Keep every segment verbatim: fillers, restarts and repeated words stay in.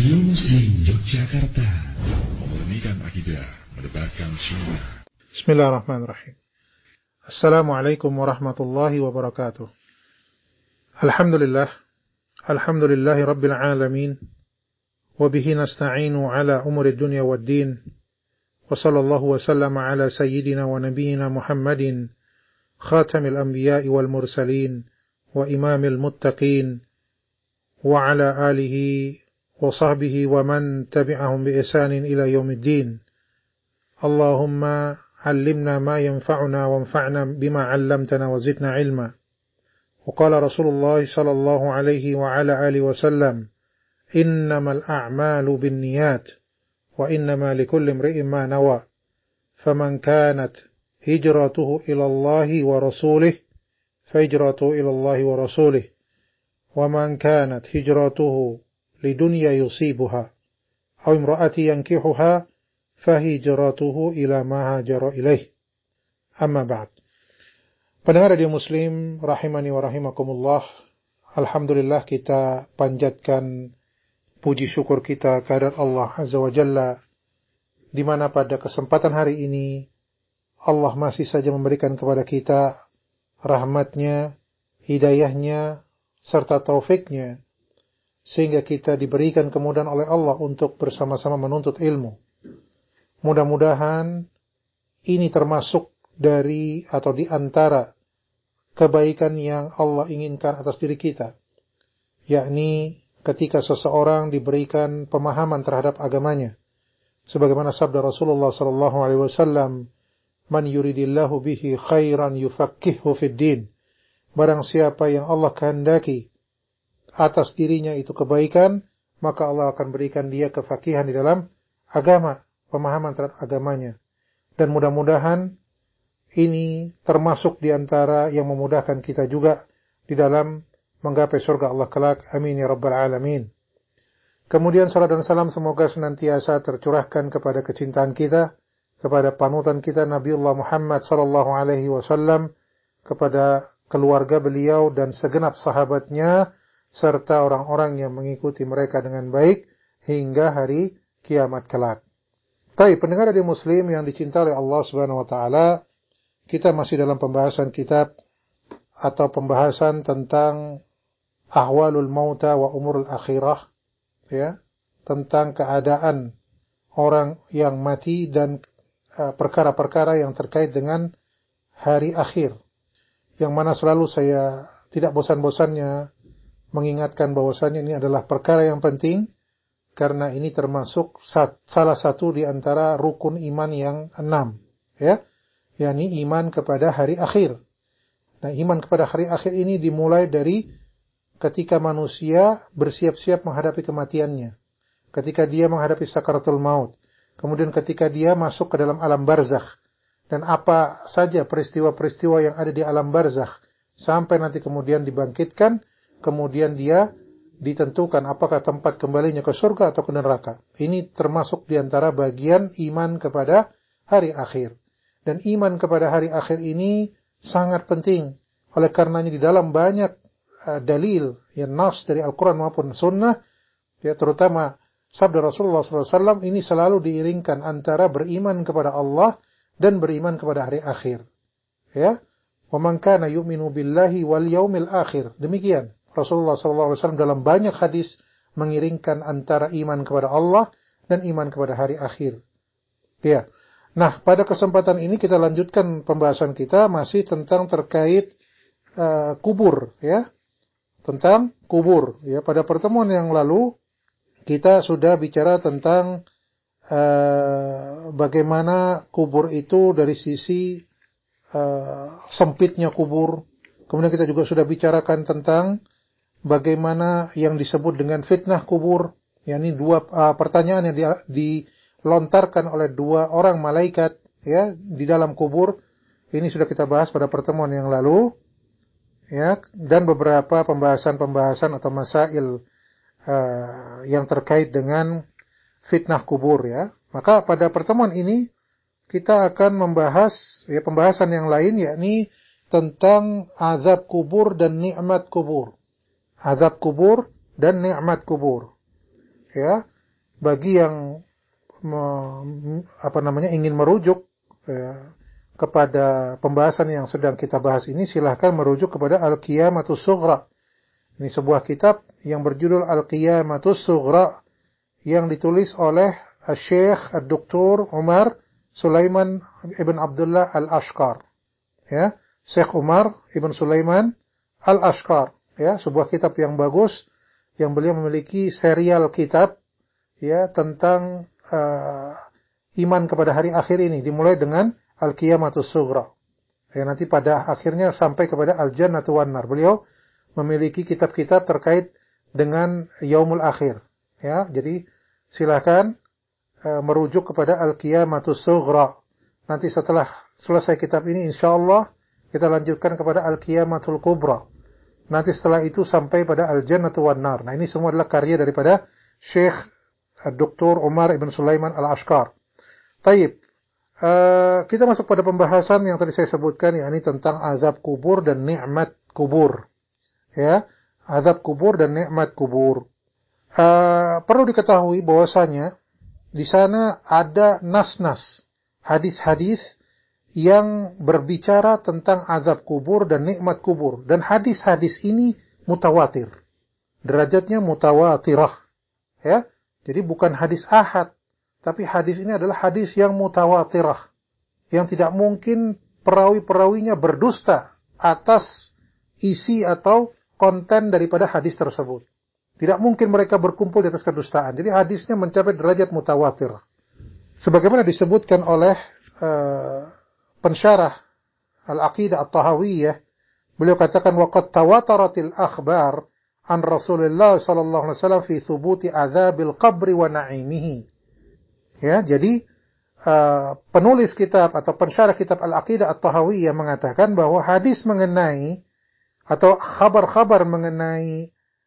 Radio Muslim Yogyakarta, memurnikan akidah, menebarkan sunnah. Bismillahirrahmanirrahim. Assalamualaikum warahmatullahi wabarakatuh. Alhamdulillah, alhamdulillahi rabbil alamin, wabihi nasta'inu ala umuri dunya wad din, wa sallallahu wa sallama ala sayyidina wa nabiyina Muhammadin, khatamil anbiya'i wal mursalin, wa imamil muttaqin, wa ala alihi wa sahbihi wa man tabi'ahum bi ihsanin ila yaumiddin. Allahumma allimna ma yanfa'una wanfa'na bima 'allamtana wa zidna ilma. Wa qala Rasulullah sallallahu alaihi wa ala alihi wa sallam, innamal a'malu binniyat wa innama likulli imri'in ma nawa. Faman kanat hijratuhu ila Allah wa rasulih fa hijratuhu ila Allah wa rasulih. Wa man kanat hijratuhu lidunya yusibuha aw imra'ati yankihuha fahijratuhu ila ma hajara ilaih. Amma ba'd. Pendengar Radio Muslim rahimani wa rahimakumullah, alhamdulillah kita panjatkan puji syukur kita kehadirat Allah Azza wa Jalla, di mana pada kesempatan hari ini Allah masih saja memberikan kepada kita rahmatnya, hidayahnya, serta taufiknya, sehingga kita diberikan kemudahan oleh Allah untuk bersama-sama menuntut ilmu. Mudah-mudahan ini termasuk dari atau di antara kebaikan yang Allah inginkan atas diri kita, yakni ketika seseorang diberikan pemahaman terhadap agamanya, sebagaimana sabda Rasulullah sallallahu alaihi wasallam, man yuridillahu bihi khairan yufaqqihhu fid din. Barang siapa yang Allah kehendaki atas dirinya itu kebaikan, maka Allah akan berikan dia kefakihan di dalam agama, pemahaman terhadap agamanya. Dan mudah-mudahan ini termasuk di antara yang memudahkan kita juga di dalam menggapai surga Allah kelak. Amin ya rabbal alamin. Kemudian salat dan salam semoga senantiasa tercurahkan kepada kecintaan kita, kepada panutan kita Nabiullah Muhammad sallallahu alaihi wasallam, kepada keluarga beliau dan segenap sahabatnya, serta orang-orang yang mengikuti mereka dengan baik hingga hari kiamat kelak. Baik, pendengar Radio Muslim yang dicintai oleh Allah Subhanahu wa taala, kita masih dalam pembahasan kitab atau pembahasan tentang ahwalul mauta wa umurul akhirah, ya, tentang keadaan orang yang mati dan uh, perkara-perkara yang terkait dengan hari akhir, yang mana selalu saya tidak bosan-bosannya mengingatkan bahwasannya ini adalah perkara yang penting, karena ini termasuk sat, salah satu di antara rukun iman yang enam, ya, yakni iman kepada hari akhir. Nah, iman kepada hari akhir ini dimulai dari ketika manusia bersiap-siap menghadapi kematiannya, ketika dia menghadapi sakaratul maut, kemudian ketika dia masuk ke dalam alam barzakh, dan apa saja peristiwa-peristiwa yang ada di alam barzakh, sampai nanti kemudian dibangkitkan, kemudian dia ditentukan apakah tempat kembalinya ke surga atau ke neraka. Ini termasuk diantara bagian iman kepada hari akhir. Dan iman kepada hari akhir ini sangat penting. Oleh karenanya di dalam banyak uh, dalil, yang nas dari Al-Quran maupun Sunnah, ya, terutama sabda Rasulullah sallallahu alaihi wasallam, ini selalu diiringkan antara beriman kepada Allah dan beriman kepada hari akhir. Ya, wa man kana yu'minu billahi wal yaumil akhir. Demikian Rasulullah sallallahu alaihi wasallam dalam banyak hadis mengiringkan antara iman kepada Allah dan iman kepada hari akhir. Ya. Nah, pada kesempatan ini kita lanjutkan pembahasan kita masih tentang terkait uh, kubur, ya. Tentang kubur, ya. Pada pertemuan yang lalu kita sudah bicara tentang uh, bagaimana kubur itu dari sisi uh, sempitnya kubur. Kemudian kita juga sudah bicarakan tentang bagaimana yang disebut dengan fitnah kubur, yakni dua uh, pertanyaan yang di, dilontarkan oleh dua orang malaikat, ya, di dalam kubur. Ini sudah kita bahas pada pertemuan yang lalu, ya, dan beberapa pembahasan-pembahasan atau masail uh, yang terkait dengan fitnah kubur, ya. Maka pada pertemuan ini kita akan membahas, ya, pembahasan yang lain, yakni tentang azab kubur dan nikmat kubur. Azab kubur dan nikmat kubur. Ya, bagi yang me, apa namanya ingin merujuk ya, kepada pembahasan yang sedang kita bahas ini, silahkan merujuk kepada Al-Qiyamatus Sughra. Ini sebuah kitab yang berjudul Al-Qiyamatus Sughra yang ditulis oleh Syekh Ad-Doktor Umar Sulaiman Ibn Abdullah Al-Ashqar. Ya, Syekh Umar Ibn Sulaiman Al-Ashqar, ya, sebuah kitab yang bagus yang beliau memiliki serial kitab ya tentang uh, iman kepada hari akhir ini, dimulai dengan Al-Qiyamatus Sughra. Ya, nanti pada akhirnya sampai kepada Al-Jannatu wan Nar. Beliau memiliki kitab-kitab terkait dengan Yaumul Akhir. Ya, jadi silakan uh, merujuk kepada Al-Qiyamatus Sughra. Nanti setelah selesai kitab ini, insyaallah kita lanjutkan kepada Al-Qiyamatul Kubra. Nanti setelah itu sampai pada Al-Jannatu wan Nar. Nah, ini semua adalah karya daripada Syekh Doktor Umar Ibn Sulaiman Al-Ashqar. Taib. Uh, kita masuk pada pembahasan yang tadi saya sebutkan, yakni tentang azab kubur dan nikmat kubur. Ya, azab kubur dan nikmat kubur. Uh, perlu diketahui bahwasanya di sana ada nas-nas, hadis-hadis yang berbicara tentang azab kubur dan nikmat kubur, dan hadis-hadis ini mutawatir. Derajatnya mutawatirah. Ya. Jadi bukan hadis ahad, tapi hadis ini adalah hadis yang mutawatirah, yang tidak mungkin perawi-perawinya berdusta atas isi atau konten daripada hadis tersebut. Tidak mungkin mereka berkumpul di atas kedustaan. Jadi hadisnya mencapai derajat mutawatir. Sebagaimana disebutkan oleh uh, pensyarah Al-Aqidah At-Tahawiyah, beliau katakan waqad tawataratil akhbar an Rasulullah sallallahu alaihi wasallam fi thubuti adzabil qabri wa na'imihi. Ya, jadi uh, penulis kitab atau pensyarah kitab Al-Aqidah At-Tahawiyah mengatakan bahwa hadis mengenai atau khabar-khabar mengenai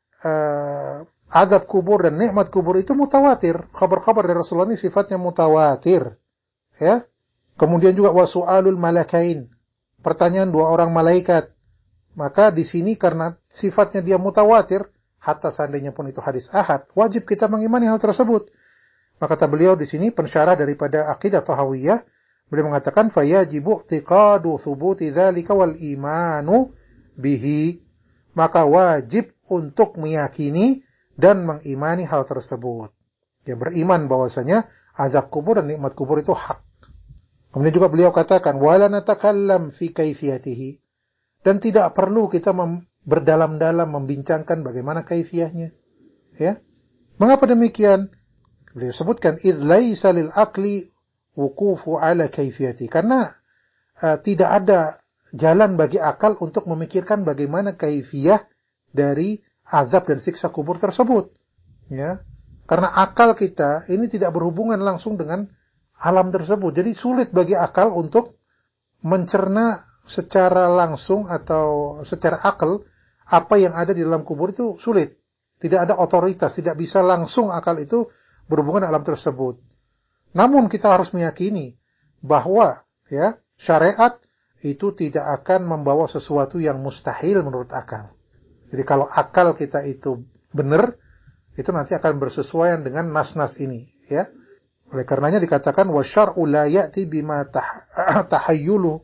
uh, azab kubur dan nikmat kubur itu mutawatir. Khabar-khabar dari Rasulullah ini sifatnya mutawatir. Ya. Kemudian juga wasu'alul malakain, pertanyaan dua orang malaikat. Maka di sini karena sifatnya dia mutawatir, hatta seandainya pun itu hadis ahad, wajib kita mengimani hal tersebut. Maka kata beliau di sini pensyarah daripada Aqidah Tahawiyah, beliau mengatakan fayajibu i'tiqadu thubuti dzalika wal imanu bihi. Maka wajib untuk meyakini dan mengimani hal tersebut. Dia beriman bahwasanya azab kubur dan nikmat kubur itu hak. Kemudian juga beliau katakan wala natakallam fi kaifiyatihi, dan tidak perlu kita mem- berdalam-dalam membincangkan bagaimana kaifiyahnya. Ya. Mengapa demikian? Beliau sebutkan id laisa lil aqli wuqufu ala kaifiyati, karena uh, tidak ada jalan bagi akal untuk memikirkan bagaimana kaifiyah dari azab dan siksa kubur tersebut. Ya. Karena akal kita ini tidak berhubungan langsung dengan alam tersebut. Jadi sulit bagi akal untuk mencerna secara langsung atau secara akal apa yang ada di dalam kubur, itu sulit. Tidak ada otoritas, tidak bisa langsung akal itu berhubungan alam tersebut. Namun kita harus meyakini bahwa ya, syariat itu tidak akan membawa sesuatu yang mustahil menurut akal. Jadi kalau akal kita itu benar, itu nanti akan bersesuaian dengan nas-nas ini, ya. Oleh karenanya dikatakan wasyar'u la ya'ti bima tahayyulu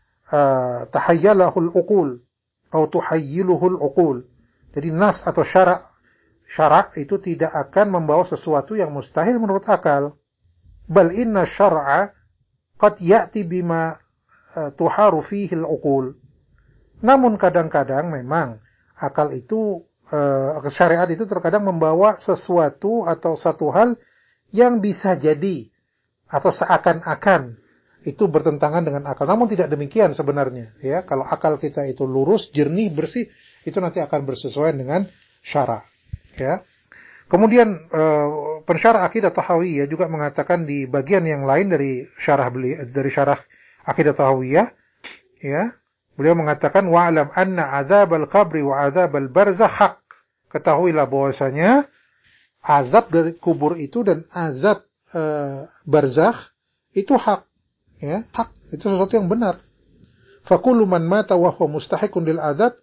uh, tahayyalahul uqul atau tuhayyiluhul uqul. Jadi nas atau syara' syara' itu tidak akan membawa sesuatu yang mustahil menurut akal. Bal inna syar'a qad ya'ti bima uh, tuharu fihi al-uqul. Namun kadang-kadang memang akal itu uh, syariat itu terkadang membawa sesuatu atau satu hal yang bisa jadi atau seakan-akan itu bertentangan dengan akal. Namun tidak demikian sebenarnya. Ya, kalau akal kita itu lurus, jernih, bersih, itu nanti akan bersesuaian dengan syara. Ya. Kemudian uh, pensyarah Aqidah Tahawiyah juga mengatakan di bagian yang lain dari syarah beli dari syarah Aqidah Tahawiyah, ya, beliau mengatakan wa'lam anna adzabal qabri wa adzabal barzakh haq. Ketahuilah bahwasanya azab dari kubur itu dan azab e, barzakh itu hak, ya, hak, itu sesuatu yang benar. Fa kullu man mata wa huwa mustahiqun lil adzab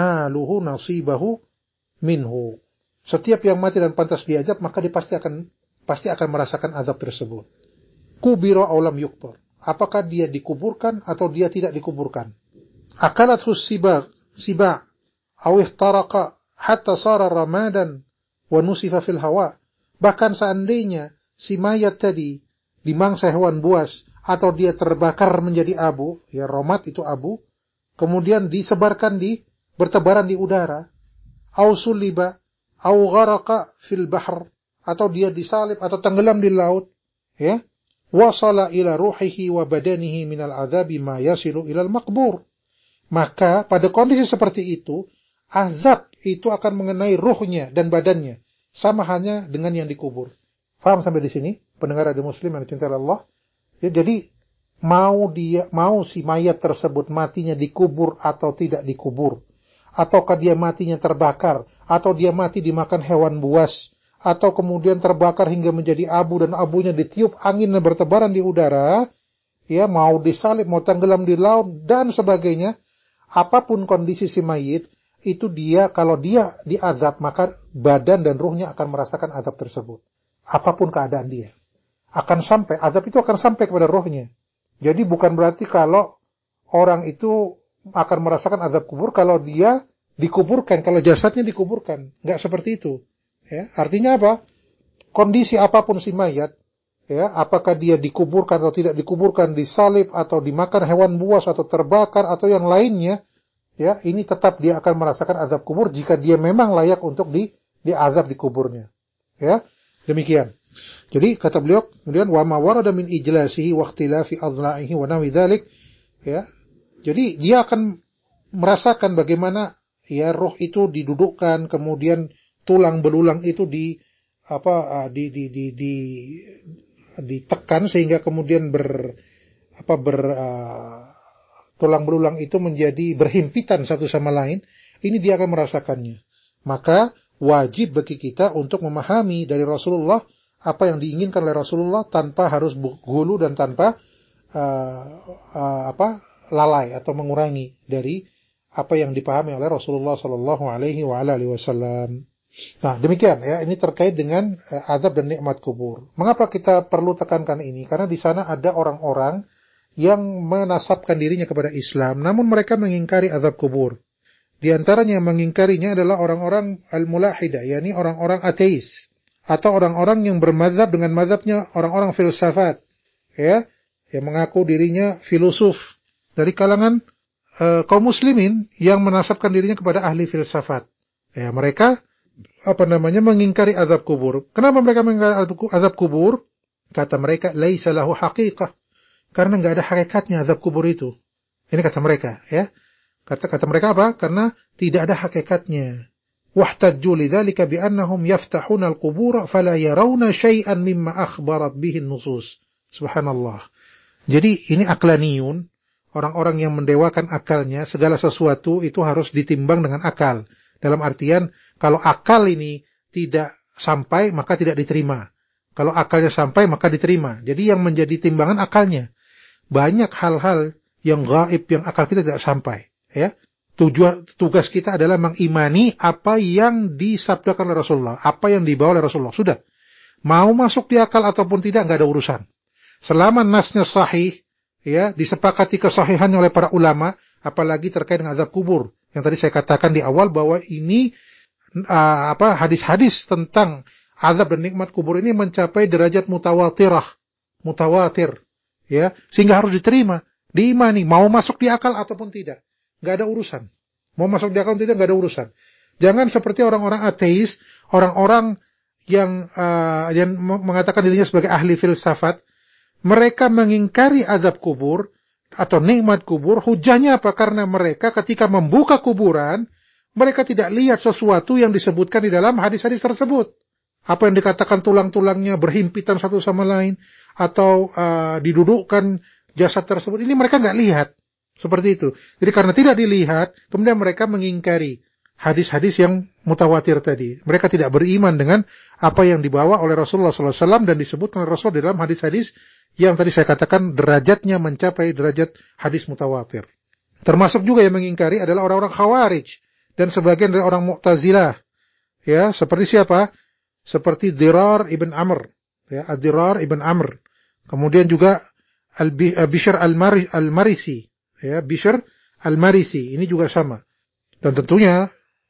naluhu nasibahu minhu. Setiap yang mati dan pantas diazab, maka dia pasti akan pasti akan merasakan azab tersebut. Kubira aw lam yuqbar. Apakah dia dikuburkan atau dia tidak dikuburkan? Akalathu sibaq, siba' aw ihtaraqa hatta sara ramadan wa nusifa fil hawa. Bahkan seandainya si mayat tadi dimangsa hewan buas atau dia terbakar menjadi abu, ya romat itu abu, kemudian disebarkan di bertebaran di udara, aw suliba aw gharaqa fil bahr, atau dia disalib atau tenggelam di laut, ya, wasala ila ruhihi wa badanihi minal adzabi ma yasilu ilal maqbur. Maka pada kondisi seperti itu, azab itu akan mengenai ruhnya dan badannya, sama halnya dengan yang dikubur. Faham sampai di sini? Pendengar radio Muslim yang dicintai Allah. Ya, jadi mau dia mau si mayat tersebut matinya dikubur atau tidak dikubur, ataukah dia matinya terbakar, atau dia mati dimakan hewan buas, atau kemudian terbakar hingga menjadi abu dan abunya ditiup angin dan bertebaran di udara, ya, mau disalib, mau tenggelam di laut dan sebagainya, apapun kondisi si mayit, itu dia kalau dia diazab maka badan dan ruhnya akan merasakan azab tersebut. Apapun keadaan dia, akan sampai azab itu akan sampai kepada rohnya. Jadi bukan berarti kalau orang itu akan merasakan azab kubur kalau dia dikuburkan, kalau jasadnya dikuburkan, nggak seperti itu. Ya, artinya apa? Kondisi apapun si mayat, ya, apakah dia dikuburkan atau tidak dikuburkan, disalib atau dimakan hewan buas atau terbakar atau yang lainnya, ya, ini tetap dia akan merasakan azab kubur jika dia memang layak untuk di diazab di kuburnya. Ya. Demikian. Jadi kata beliau kemudian wa ma warada min ijlasihi wa ikhtilafi adla'ihi wa nawi dzalik, ya. Jadi dia akan merasakan bagaimana ya roh itu didudukkan, kemudian tulang belulang itu di apa di di di di ditekan sehingga kemudian ber apa ber uh, tulang belulang itu menjadi berhimpitan satu sama lain. Ini dia akan merasakannya. Maka wajib bagi kita untuk memahami dari Rasulullah apa yang diinginkan oleh Rasulullah tanpa harus gulu dan tanpa uh, uh, apa lalai atau mengurangi dari apa yang dipahami oleh Rasulullah Sallallahu Alaihi Wasallam. Nah, demikian ya, ini terkait dengan uh, azab dan nikmat kubur. Mengapa kita perlu tekankan ini? Karena di sana ada orang-orang yang menasabkan dirinya kepada Islam, namun mereka mengingkari azab kubur. Di antaranya yang mengingkarinya adalah orang-orang al-mulahidah, yakni orang-orang ateis atau orang-orang yang bermadzhab dengan mazhabnya orang-orang filsafat, ya, yang mengaku dirinya filosof dari kalangan uh, kaum muslimin yang menasabkan dirinya kepada ahli filsafat. Ya, mereka apa namanya mengingkari azab kubur. Kenapa mereka mengingkari azab kubur? Kata mereka, laisa lahu haqiqah. Karena enggak ada hakikatnya azab kubur itu. Ini kata mereka, ya. Kata kata mereka apa? Karena tidak ada hakikatnya. Wahtajju lidzalika bi annahum yaftahuna al-qubur fala yarawna syai'an mimma akhbarat bihi an-nusus. Subhanallah. Jadi ini aqlaniyun, orang-orang yang mendewakan akalnya, segala sesuatu itu harus ditimbang dengan akal. Dalam artian kalau akal ini tidak sampai maka tidak diterima. Kalau akalnya sampai maka diterima. Jadi yang menjadi timbangan akalnya. Banyak hal-hal yang gaib yang akal kita tidak sampai. Ya, tujuan tugas kita adalah mengimani apa yang disabdakan oleh Rasulullah, apa yang dibawa oleh Rasulullah. Sudah, mau masuk di akal ataupun tidak, nggak ada urusan. Selama nasnya sahih, ya, disepakati kesahihannya oleh para ulama, apalagi terkait dengan azab kubur. Yang tadi saya katakan di awal bahwa ini uh, apa hadis-hadis tentang azab dan nikmat kubur ini mencapai derajat mutawatirah, mutawatir, ya, sehingga harus diterima, diimani, mau masuk di akal ataupun tidak. Gak ada urusan. Mau masuk di akal tidak, gak ada urusan. Jangan seperti orang-orang ateis, orang-orang yang uh, yang mengatakan dirinya sebagai ahli filsafat, mereka mengingkari azab kubur atau nikmat kubur. Hujahnya apa? Karena mereka ketika membuka kuburan, mereka tidak lihat sesuatu yang disebutkan di dalam hadis-hadis tersebut. Apa yang dikatakan tulang-tulangnya berhimpitan satu sama lain, atau uh, didudukkan jasad tersebut, ini mereka nggak lihat. Seperti itu. Jadi karena tidak dilihat, kemudian mereka mengingkari hadis-hadis yang mutawatir tadi. Mereka tidak beriman dengan apa yang dibawa oleh Rasulullah shallallahu alaihi wasallam dan disebutkan oleh Rasul dalam hadis-hadis yang tadi saya katakan derajatnya mencapai derajat hadis mutawatir. Termasuk juga yang mengingkari adalah orang-orang Khawarij dan sebagian dari orang Mu'tazilah. Ya, seperti siapa? Seperti Dirar ibn Amr, ya, Ad-Dirar ibn Amr. Kemudian juga Bishr al-Marisi, ya, Bishr al-Marisi, ini juga sama. Dan tentunya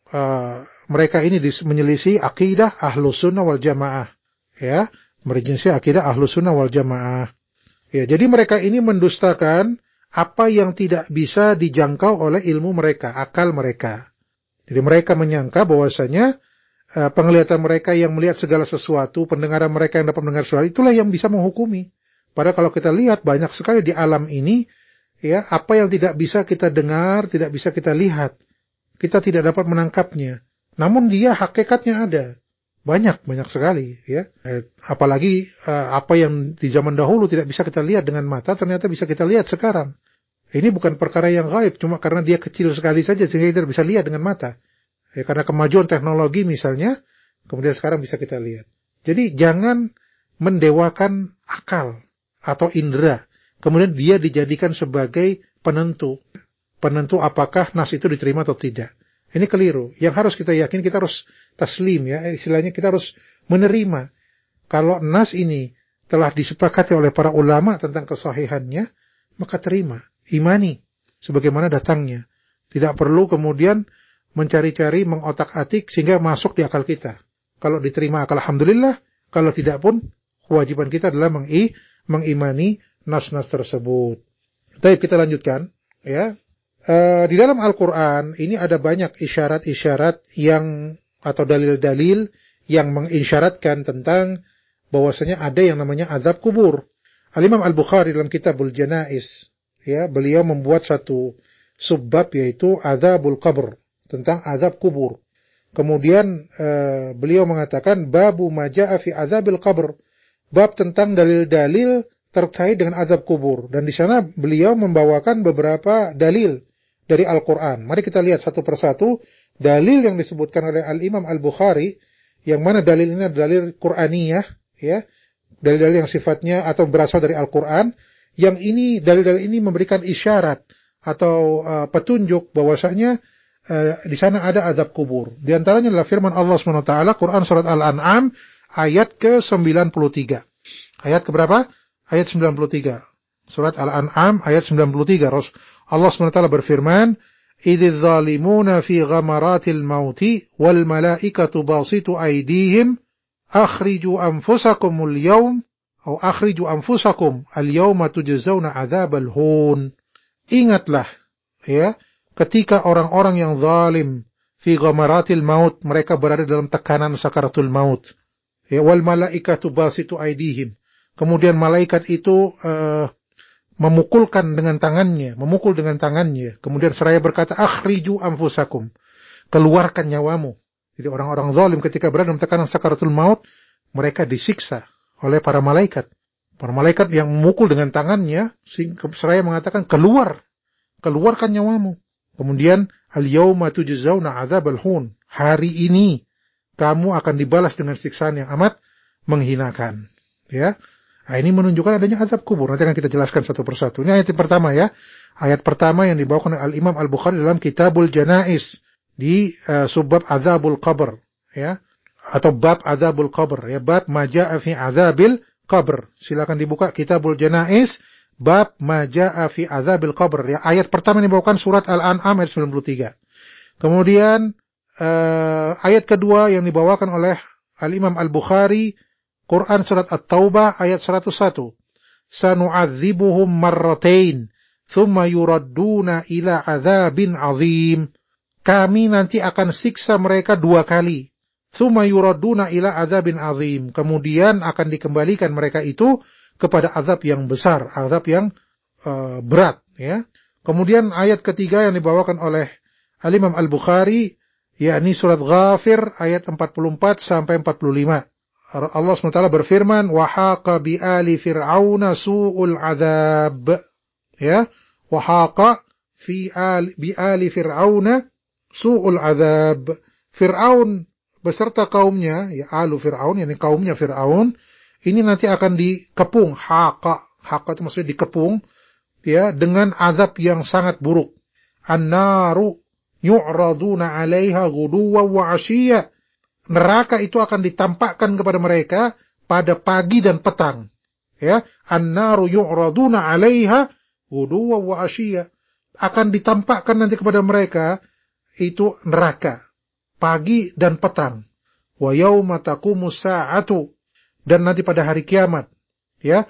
uh, mereka ini menyelisih akidah Ahlus Sunnah wal Jamaah, ya, menyelisih akidah Ahlus Sunnah wal Jamaah. Ya, jadi mereka ini mendustakan apa yang tidak bisa dijangkau oleh ilmu mereka, akal mereka. Jadi mereka menyangka bahwasanya uh, penglihatan mereka yang melihat segala sesuatu, pendengaran mereka yang dapat mendengar suara, itulah yang bisa menghukumi. Padahal kalau kita lihat banyak sekali di alam ini, ya, apa yang tidak bisa kita dengar, tidak bisa kita lihat, kita tidak dapat menangkapnya. Namun dia hakikatnya ada, banyak banyak sekali, ya. Eh, apalagi eh, apa yang di zaman dahulu tidak bisa kita lihat dengan mata, ternyata bisa kita lihat sekarang. Ini bukan perkara yang gaib, cuma karena dia kecil sekali saja sehingga kita tidak bisa lihat dengan mata. Ya, karena kemajuan teknologi misalnya, kemudian sekarang bisa kita lihat. Jadi jangan mendewakan akal atau indera, kemudian dia dijadikan sebagai penentu. Penentu apakah nas itu diterima atau tidak. Ini keliru. Yang harus kita yakin, kita harus taslim, ya, istilahnya kita harus menerima. Kalau nas ini telah disepakati oleh para ulama tentang kesahihannya, maka terima, imani, sebagaimana datangnya. Tidak perlu kemudian mencari-cari, mengotak-atik, sehingga masuk di akal kita. Kalau diterima akal, alhamdulillah. Kalau tidak pun, kewajiban kita adalah mengi mengimani nas-nas tersebut. Baik, kita lanjutkan, ya. E, di dalam Al-Quran ini ada banyak isyarat-isyarat yang atau dalil-dalil yang mengisyaratkan tentang bahwasanya ada yang namanya azab kubur. Al-Imam Al-Bukhari dalam Kitabul Janaiz, ya, beliau membuat satu subbab yaitu azabul qabr, tentang azab kubur. Kemudian e, beliau mengatakan babu ma jaa fi azabil qabr, bab tentang dalil-dalil terkait dengan azab kubur. Dan di sana beliau membawakan beberapa dalil dari Al-Quran. Mari kita lihat satu persatu dalil yang disebutkan oleh Al-Imam Al-Bukhari, yang mana dalil ini adalah dalil Qur'aniyah, ya, dalil-dalil yang sifatnya atau berasal dari Al-Quran, yang ini dalil-dalil ini memberikan isyarat atau uh, petunjuk bahwasanya uh, di sana ada azab kubur. Di antaranya adalah firman Allah subhanahu wa taala, Quran surat Al-An'am ayat ke sembilan puluh tiga. Ayat ke berapa? Ayat sembilan puluh tiga. Surat Al-An'am ayat sembilan puluh tiga. Allah subhanahu wa taala berfirman, "Idzal zalimuna fi ghamaratil mauti wal malaikatu basitu aydihim akhriju anfusakumul yawm atau akhriju anfusakum al-yawma tujzauna adzabal hun." Ingatlah, ya, ketika orang-orang yang zalim fi ghamaratil maut, mereka berada dalam tekanan sakaratul maut. Ya, wal malaikatu basitu aydihim. Kemudian malaikat itu uh, memukulkan dengan tangannya, memukul dengan tangannya. Kemudian seraya berkata, akhriju anfusakum, keluarkan nyawamu. Jadi orang-orang zalim ketika berada dalam tekanan sakaratul maut, mereka disiksa oleh para malaikat. Para malaikat yang memukul dengan tangannya, seraya mengatakan, keluar, keluarkan nyawamu. Kemudian, al-yawma tujzauna adzabal hun, hari ini kamu akan dibalas dengan siksaan yang amat menghinakan. Ya. Nah, ini menunjukkan adanya azab kubur. Nanti akan kita jelaskan satu persatu. Ini ayat yang pertama, ya. Ayat pertama yang dibawakan oleh Al-Imam Al-Bukhari dalam Kitabul Janaiz di uh, subbab azabul qabr, ya. Atau bab azabul qabr, ya, bab ma jaa fi azabil qabr. Silakan dibuka Kitabul Janaiz bab ma jaa fi azabil qabr, ya. Ayat pertama yang dibawakan surat Al-An'am ayat sembilan puluh tiga. Kemudian uh, ayat kedua yang dibawakan oleh Al-Imam Al-Bukhari, Quran surat At-Taubah ayat seratus satu. Sanu'adzibuhum marratain, thumma yuradduna ila adzabin azim. Kami nanti akan siksa mereka dua kali. Thumma yuradduna ila adzabin azim. Kemudian akan dikembalikan mereka itu kepada azab yang besar, azab yang uh, berat, ya. Kemudian ayat ketiga yang dibawakan oleh Al-Imam Al-Bukhari, yakni surat Ghafir ayat empat puluh empat sampai empat puluh lima. Allah subhanahu wa taala berfirman, "Wahaqa bi ali fir'auna su'ul adzab." Ya, wahaqa fi ali bi ali fir'auna su'ul adzab. Fir'aun beserta kaumnya, ya, alu Fir'aun, yakni kaumnya Fir'aun, ini nanti akan dikepung, haqa, haqa itu maksudnya dikepung, ya, dengan azab yang sangat buruk. An-naru yu'raduna 'alaiha ghuduwan wa 'ashiyya. Neraka itu akan ditampakkan kepada mereka pada pagi dan petang. Ya, an-naru yu'raduna 'alaiha ghuduwwan wa 'ashiyya. Akan ditampakkan nanti kepada mereka itu neraka pagi dan petang. Wa yauma taqumus sa'atu, dan nanti pada hari kiamat, ya,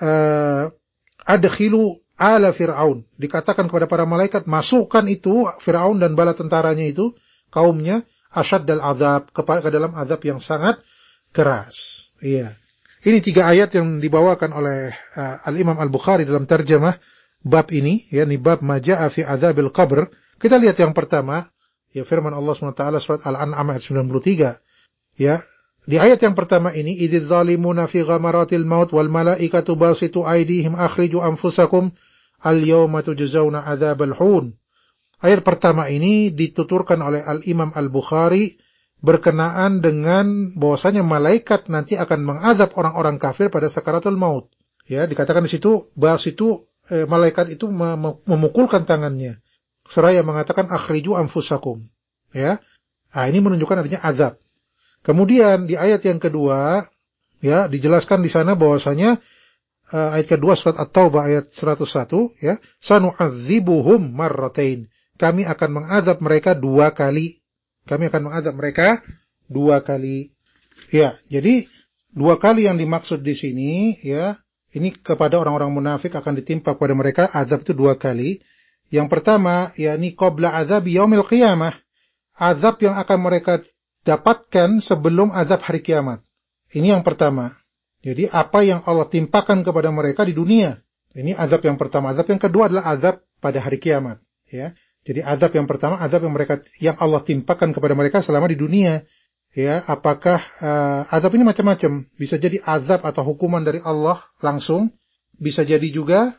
uh, adkhilu ala fir'aun, dikatakan kepada para malaikat, masukkan itu Fir'aun dan bala tentaranya itu, kaumnya, asyaddal azab, ke dalam azab yang sangat keras. Iya. Ini tiga ayat yang dibawakan oleh uh, Al-Imam Al-Bukhari dalam terjemah bab ini, ya, ini bab maja'a fi azabil qabr. Kita lihat yang pertama, ya, firman Allah subhanahu wa taala surat Al-An'am ayat sembilan puluh tiga. Ya, di ayat yang pertama ini, idzal zalimuna fi ghamaratil maut wal malaikatu basitu aydihim akhriju anfusakum al-yawma tujzauna adzabal hun. Ayat pertama ini dituturkan oleh Al-Imam Al-Bukhari berkenaan dengan bahwasanya malaikat nanti akan mengazab orang-orang kafir pada sakaratul maut. Ya, dikatakan di situ basitu eh, malaikat itu mem- memukulkan tangannya seraya mengatakan akhriju anfusakum. Ya. Nah, ini menunjukkan adanya azab. Kemudian di ayat yang kedua, ya, dijelaskan di sana bahwasanya uh, ayat kedua surat At-Taubah ayat seratus satu, ya, sanu'adzibuhum marratain. Kami akan mengazab mereka dua kali. Kami akan mengazab mereka dua kali. Ya, jadi dua kali yang dimaksud di sini, ya, ini kepada orang-orang munafik akan ditimpa kepada mereka azab itu dua kali. Yang pertama, yakni qabla azab yaumil qiyamah. Azab yang akan mereka dapatkan sebelum azab hari kiamat. Ini yang pertama. Jadi apa yang Allah timpakan kepada mereka di dunia. Ini azab yang pertama. Azab yang kedua adalah azab pada hari kiamat. Ya. Jadi azab yang pertama, azab yang mereka yang Allah timpakan kepada mereka selama di dunia. Ya, apakah uh, azab ini macam-macam. Bisa jadi azab atau hukuman dari Allah langsung. Bisa jadi juga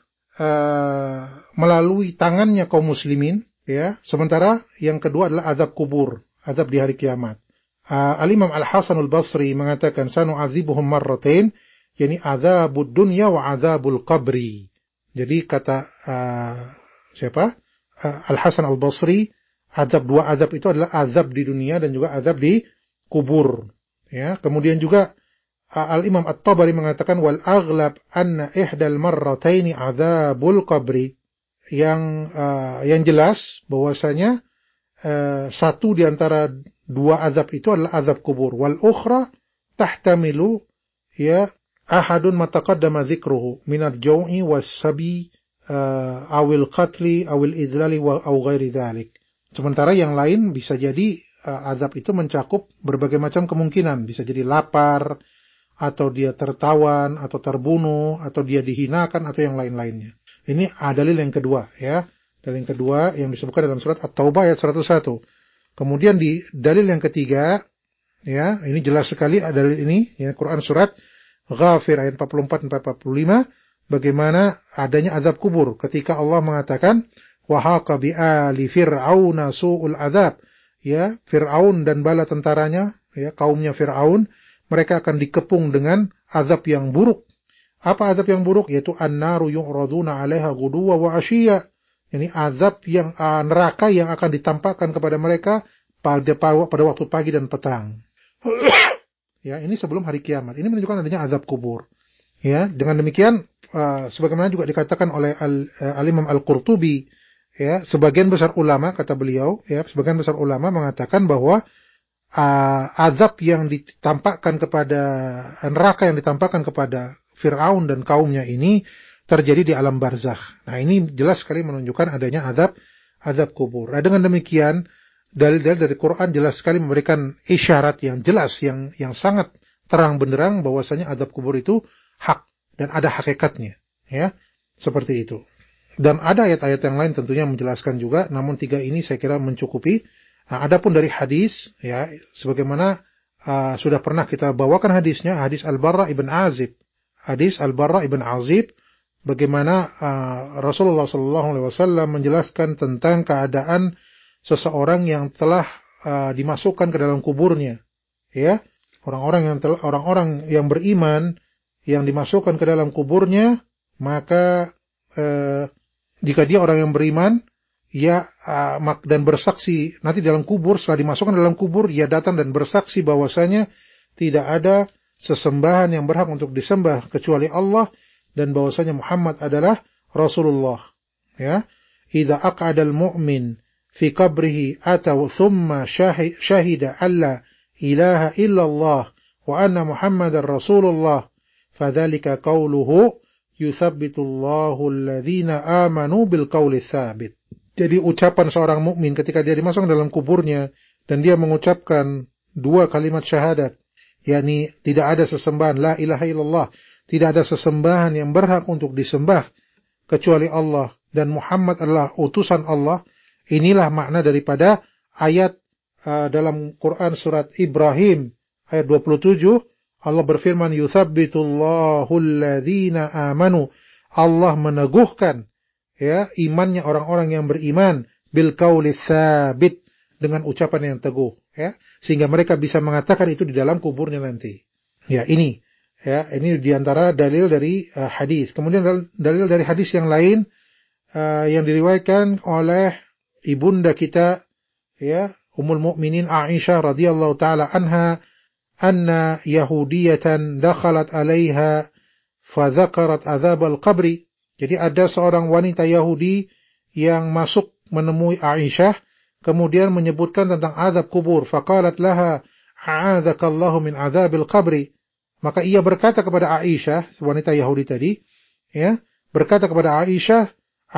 uh, melalui tangannya kaum muslimin. Ya. Sementara yang kedua adalah azab kubur. Azab di hari kiamat. Uh, Al-Imam Al-Hasan Al-Basri mengatakan sanu'adzibuhum marratain, yakni adzabud dunya wa adzabul qabri. Jadi kata uh, siapa? Uh, Al-Hasan Al-Basri, azab dua azab itu adalah azab di dunia dan juga azab di kubur. Ya, kemudian juga uh, Al-Imam At-Tabari mengatakan wal aghlab anna ihdal marrataini adzabul qabri. Yang uh, yang jelas bahwasanya uh, satu di antara dua azab itu adalah azab kubur. Wal ukhra tahtamilu, ya, ahadun mataqaddama dzikruhu minal jau'i was sabi uh, awil qatli awil idlali wa aw ghairi dzalik. Sementara yang lain bisa jadi uh, azab itu mencakup berbagai macam kemungkinan, bisa jadi lapar atau dia tertawan atau terbunuh atau dia dihinakan atau yang lain-lainnya. Ini dalil yang kedua, ya. Dalil yang kedua yang disebutkan dalam surat At-Taubah ayat seratus satu. Kemudian di dalil yang ketiga, ya, ini jelas sekali dalil ini, ya, Quran surat Ghafir ayat empat puluh empat sampai empat puluh lima, bagaimana adanya azab kubur ketika Allah mengatakan wa haqa bi ali fir'auna su'ul azab, ya, Fir'aun dan bala tentaranya, ya, kaumnya Fir'aun, mereka akan dikepung dengan azab yang buruk. Apa azab yang buruk? Yaitu an-naru yu'raduna 'alaiha ghuduwwan wa 'ashiyya. Ini azab yang uh, neraka yang akan ditampakkan kepada mereka pada pada waktu pagi dan petang. Ya, ini sebelum hari kiamat. Ini menunjukkan adanya azab kubur. Ya, dengan demikian uh, sebagaimana juga dikatakan oleh Al, uh, Al-Imam Al-Qurtubi, ya, sebagian besar ulama, kata beliau, ya, sebagian besar ulama mengatakan bahwa uh, azab yang ditampakkan kepada neraka yang ditampakkan kepada Fir'aun dan kaumnya ini terjadi di alam barzakh. Nah, ini jelas sekali menunjukkan adanya azab azab kubur. Nah, dengan demikian dalil-dalil dari Quran jelas sekali memberikan isyarat yang jelas yang yang sangat terang benderang bahwasanya azab kubur itu hak dan ada hakikatnya, ya. Seperti itu. Dan ada ayat-ayat yang lain tentunya menjelaskan juga, namun tiga ini saya kira mencukupi. Nah, adapun dari hadis, ya, sebagaimana uh, sudah pernah kita bawakan hadisnya, hadis Al-Barra ibn Azib. Hadis Al-Barra ibn Azib, bagaimana uh, Rasulullah sallallahu alaihi wasallam menjelaskan tentang keadaan seseorang yang telah uh, dimasukkan ke dalam kuburnya, ya, orang-orang yang telah, orang-orang yang beriman yang dimasukkan ke dalam kuburnya, maka uh, jika dia orang yang beriman, ya, uh, dan bersaksi nanti dalam kubur, setelah dimasukkan dalam kubur, ia datang dan bersaksi bahwasanya tidak ada sesembahan yang berhak untuk disembah kecuali Allah dan bahwasanya Muhammad adalah Rasulullah. Ya, idza aq'ada al-mu'min fi qabrihi ataw thumma syahida alla ilaha illallah wa anna Muhammadar Rasulullah fadzalika qauluhu yuthabbitullahu alladhina amanu bil qauli tsabit. Jadi ucapan seorang mukmin ketika dia dimasukkan dalam kuburnya dan dia mengucapkan dua kalimat syahadat, yakni tidak ada sesembahan, la ilaha illallah, tidak ada sesembahan yang berhak untuk disembah kecuali Allah dan Muhammad adalah utusan Allah. Inilah makna daripada ayat uh, dalam Quran surat Ibrahim ayat dua puluh tujuh. Allah berfirman, yuthabbitullahu alladhina amanu. Allah meneguhkan ya imannya orang-orang yang beriman bil qauli tsabit, dengan ucapan yang teguh, ya, sehingga mereka bisa mengatakan itu di dalam kuburnya nanti. Ya, ini ya, ini diantara dalil dari uh, hadis. Kemudian dal dalil dari hadis yang lain uh, yang diriwayatkan oleh ibunda kita, ya, Ummul Mukminin Aisyah radhiyallahu taala anha, anna yahudiyatan dakhalat 'alaiha fa dzakarat adzab al-qabri. Jadi ada seorang wanita Yahudi yang masuk menemui Aisyah, kemudian menyebutkan tentang azab kubur. Faqalat laha, a'adzakallahu min adzabil qabri. Maka ia berkata kepada Aisyah, wanita Yahudi tadi, ya, berkata kepada Aisyah,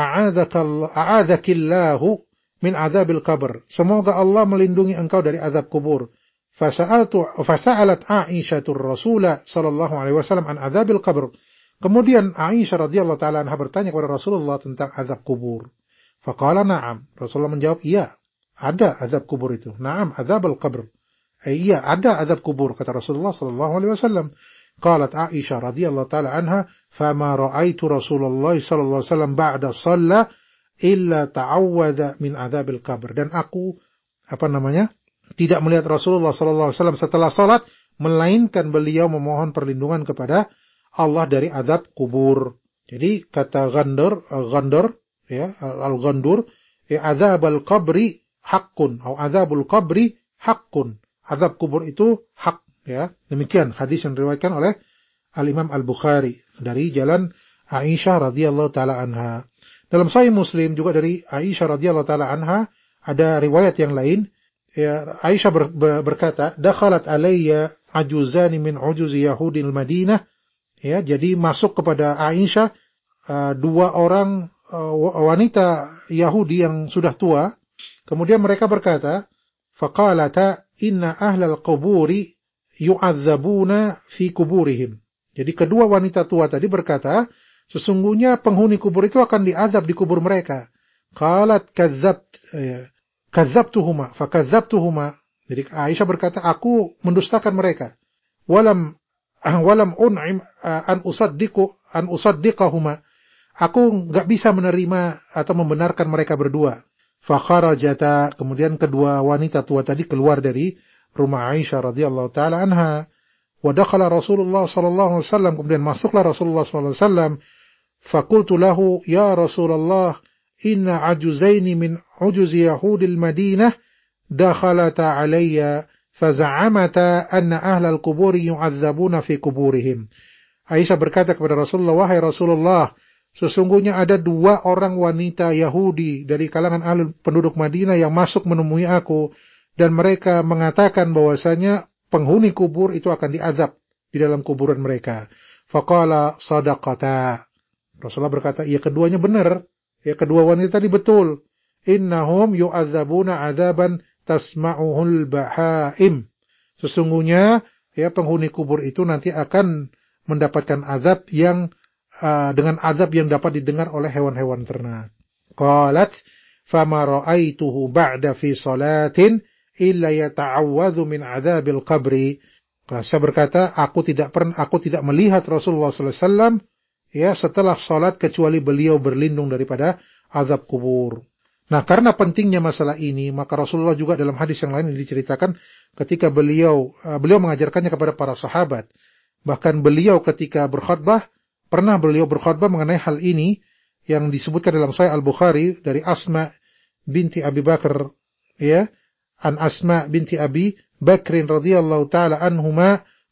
a'adzakillahu min adzabil qabr. Semoga Allah melindungi engkau dari azab kubur. Fasa'altu fasa'alat Aisyatur Rasul sallallahu alaihi wasallam an adzabil qabr. Kemudian Aisyah radhiyallahu taala anha bertanya kepada Rasulullah tentang azab kubur. Faqala na'am. Rasulullah menjawab, iya, ada azab kubur itu. Na'am, azabul qabr. Eh, iya, ada azab kubur, kata Rasulullah sallallahu alaihi wasallam. Qalat Aisyah radhiyallahu taala anha, "Fama ra'aitu Rasulullah sallallahu alaihi wasallam ba'da shalla illa ta'awwadha min adzabil qabr." Dan aku apa namanya? tidak melihat Rasulullah sallallahu alaihi wasallam setelah salat melainkan beliau memohon perlindungan kepada Allah dari azab kubur. Jadi kata Ghandar, Ghandar ya, Al-Ghandur, ya, adzabul qabri haqqun atau adzabul qabri haqqun. Azab kubur itu hak, ya. Demikian hadis yang diriwayatkan oleh Al-Imam Al-Bukhari dari jalan Aisyah radhiyallahu taala anha. Dalam Sahih Muslim juga dari Aisyah radhiyallahu taala anha ada riwayat yang lain. Ya, Aisyah ber, ber, berkata, "Dakhalat alayya ajuzani min ujuzi Yahudil Madinah." Ya, jadi masuk kepada Aisyah uh, dua orang uh, wanita Yahudi yang sudah tua. Kemudian mereka berkata, "Faqalata inna ahlal quburi yu'adzabuna fi kuburihim." Jadi kedua wanita tua tadi berkata, sesungguhnya penghuni kubur itu akan diazab di kubur mereka. Qalat kadzabt ya, kadzabtuhuma fa kadzabtuhuma. Jadi Aisyah berkata, aku mendustakan mereka. Walam walam un'im an usaddiqu an usaddiqahuma. Aku enggak bisa menerima atau membenarkan mereka berdua. Fa kharajata, kemudian kedua wanita tua tadi keluar dari rumah Aisyah radhiyallahu taala anha. Wa dakhala Rasulullah sallallahu alaihi wasallam, kemudian masuklah Rasulullah sallallahu alaihi wasallam. Fa qultu lahu, ya Rasulullah, inna ajuzaini min ujuzi Yahudil Madinah dakhalata alayya faza'amata anna ahlal kuburi yu'adzabuna fi kuburihim. Aisyah berkata kepada Rasulullah, wahai Rasulullah, sesungguhnya ada dua orang wanita Yahudi dari kalangan ahli penduduk Madinah yang masuk menemui aku, dan mereka mengatakan bahwasanya penghuni kubur itu akan diazab di dalam kuburan mereka. Faqala sadaqata. Rasulullah berkata, iya, keduanya benar. Ya, kedua wanita tadi betul. Innahum yu'adzabuna adzaban tasma'uhul bahaim. Sesungguhnya ya penghuni kubur itu nanti akan mendapatkan azab yang uh, dengan azab yang dapat didengar oleh hewan-hewan ternak. Qalat fama ra'aituhu ba'da fi salatin illa yata'awwadhu min adzabil qabri. Saya berkata, aku tidak pernah aku tidak melihat Rasulullah sallallahu alaihi wasallam ya setelah salat kecuali beliau berlindung daripada azab kubur. Nah, karena pentingnya masalah ini, maka Rasulullah juga dalam hadis yang lain diceritakan ketika beliau uh, beliau mengajarkannya kepada para sahabat. Bahkan beliau ketika berkhutbah, pernah beliau berkhutbah mengenai hal ini yang disebutkan dalam Sahih Al-Bukhari dari Asma binti Abi Bakar, ya, an Asma binti Abi Bakrin radhiyallahu taala anhuma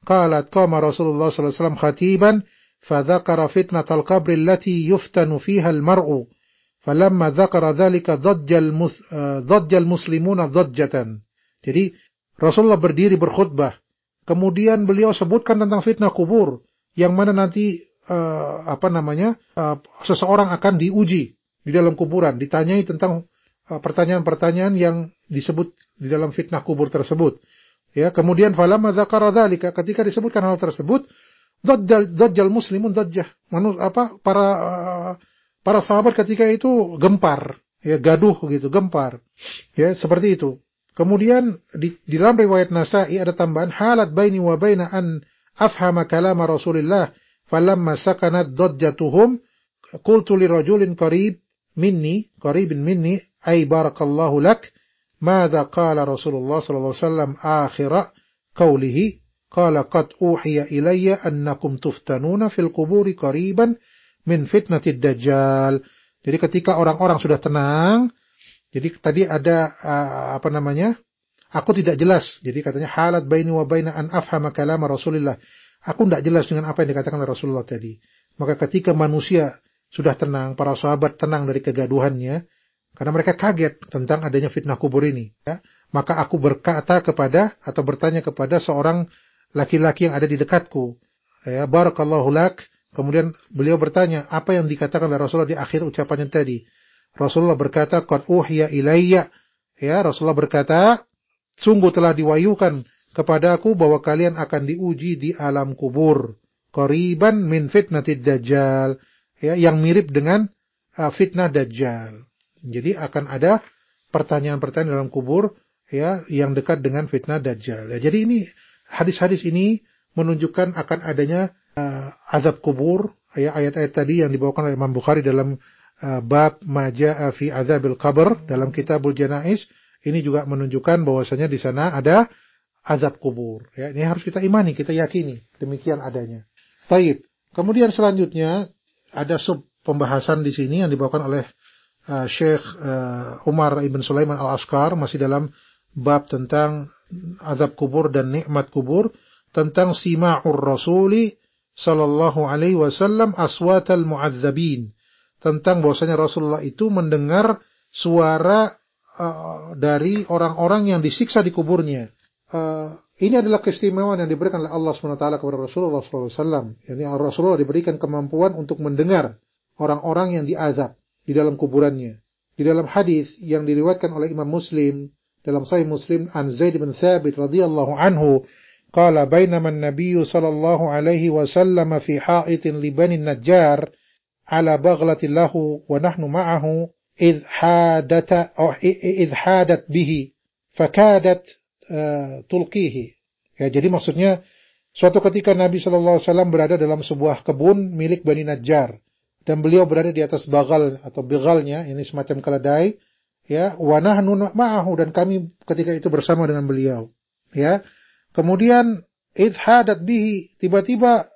qalat qama Rasulullah sallallahu alaihi wasallam khatiban fadzakara fitnatal qabri allati yuftanu fiha al-mar'u falamma dzakara dzalika dhajjal mus, uh, dhajjal muslimuna dhajjatan. Jadi Rasulullah berdiri berkhutbah, kemudian beliau sebutkan tentang fitnah kubur yang mana nanti uh, apa namanya uh, seseorang akan diuji di dalam kuburan, ditanyai tentang uh, pertanyaan-pertanyaan yang disebut di dalam fitnah kubur tersebut. Ya, kemudian falamma dzakara dzalika, ketika disebutkan hal tersebut, dhajjal dhajjal muslimun dhajjah. Manus apa para uh, para sahabat ketika itu gempar, ya gaduh gitu, gempar. Ya, seperti itu. Kemudian di, di dalam riwayat Nasa'i ada tambahan halat baini wa baina an afhama kalama Rasulillah falamma sakanat dhajjatuhum qultu li rajulin qarib minni qaribin minni ay barakallahu lak madza qala Rasulullah sallallahu alaihi wasallam akhira qawlihi qala qad uhiya ilayya annakum tuftanuna fil quburi qariban min fitnatid dajjal. Jadi ketika orang-orang sudah tenang, jadi tadi ada uh, apa namanya? Aku tidak jelas. Jadi katanya halat baini wa baina an afhama kalama Rasulillah. Aku tidak jelas dengan apa yang dikatakan oleh Rasulullah tadi. Maka ketika manusia sudah tenang, para sahabat tenang dari kegaduhannya, karena mereka kaget tentang adanya fitnah kubur ini, ya, maka aku berkata kepada atau bertanya kepada seorang laki-laki yang ada di dekatku, ya, barakallahu lak. Kemudian beliau bertanya, apa yang dikatakan oleh Rasulullah di akhir ucapannya tadi? Rasulullah berkata, qad uhiya ilayya. Ya, Rasulullah berkata, sungguh telah diwahyukan kepadaku bahwa kalian akan diuji di alam kubur. Qariban min fitnatid dajjal. Ya, yang mirip dengan uh, fitnah dajjal. Jadi akan ada pertanyaan-pertanyaan dalam kubur, ya, yang dekat dengan fitnah dajjal. Ya, jadi ini hadis-hadis ini menunjukkan akan adanya Uh, azab kubur, ya, ayat-ayat tadi yang dibawakan oleh Imam Bukhari dalam uh, bab maja'a fi azabil qabr dalam kitabul janaiz, ini juga menunjukkan bahwasanya di sana ada azab kubur. Ya, ini harus kita imani, kita yakini demikian adanya. Baik. Kemudian selanjutnya ada sub pembahasan di sini yang dibawakan oleh uh, Syekh uh, Umar ibn Sulaiman al-Ashqar, masih dalam bab tentang azab kubur dan nikmat kubur, tentang sima'ur rasuli sallallahu alaihi wasallam aswatal mu'adzabin, tentang bahwasanya Rasulullah itu mendengar suara uh, dari orang-orang yang disiksa di kuburnya. Uh, ini adalah keistimewaan yang diberikan oleh Allah subhanahu wa taala kepada Rasulullah sallallahu alaihi wasallam. Yani Rasulullah diberikan kemampuan untuk mendengar orang-orang yang diazab di dalam kuburannya. Di dalam hadis yang diriwayatkan oleh Imam Muslim dalam Sahih Muslim an Zaid bin Thabit radhiyallahu anhu, qala bainama an-nabiy sallallahu alaihi wasallam fi ha'itin li bani an-najjar ala baghlatin lahu wa nahnu ma'ahu idh hadata aw idh hadat bihi fakadat uh, tulqihi. Ya, jadi maksudnya suatu ketika Nabi sallallahu alaihi wasallam berada dalam sebuah kebun milik Bani Najjar dan beliau berada di atas bagal atau begalnya, ini semacam keledai, ya, wa nahnu ma'ahu, dan kami ketika itu bersama dengan beliau, ya. Kemudian idh hadat bihi, tiba-tiba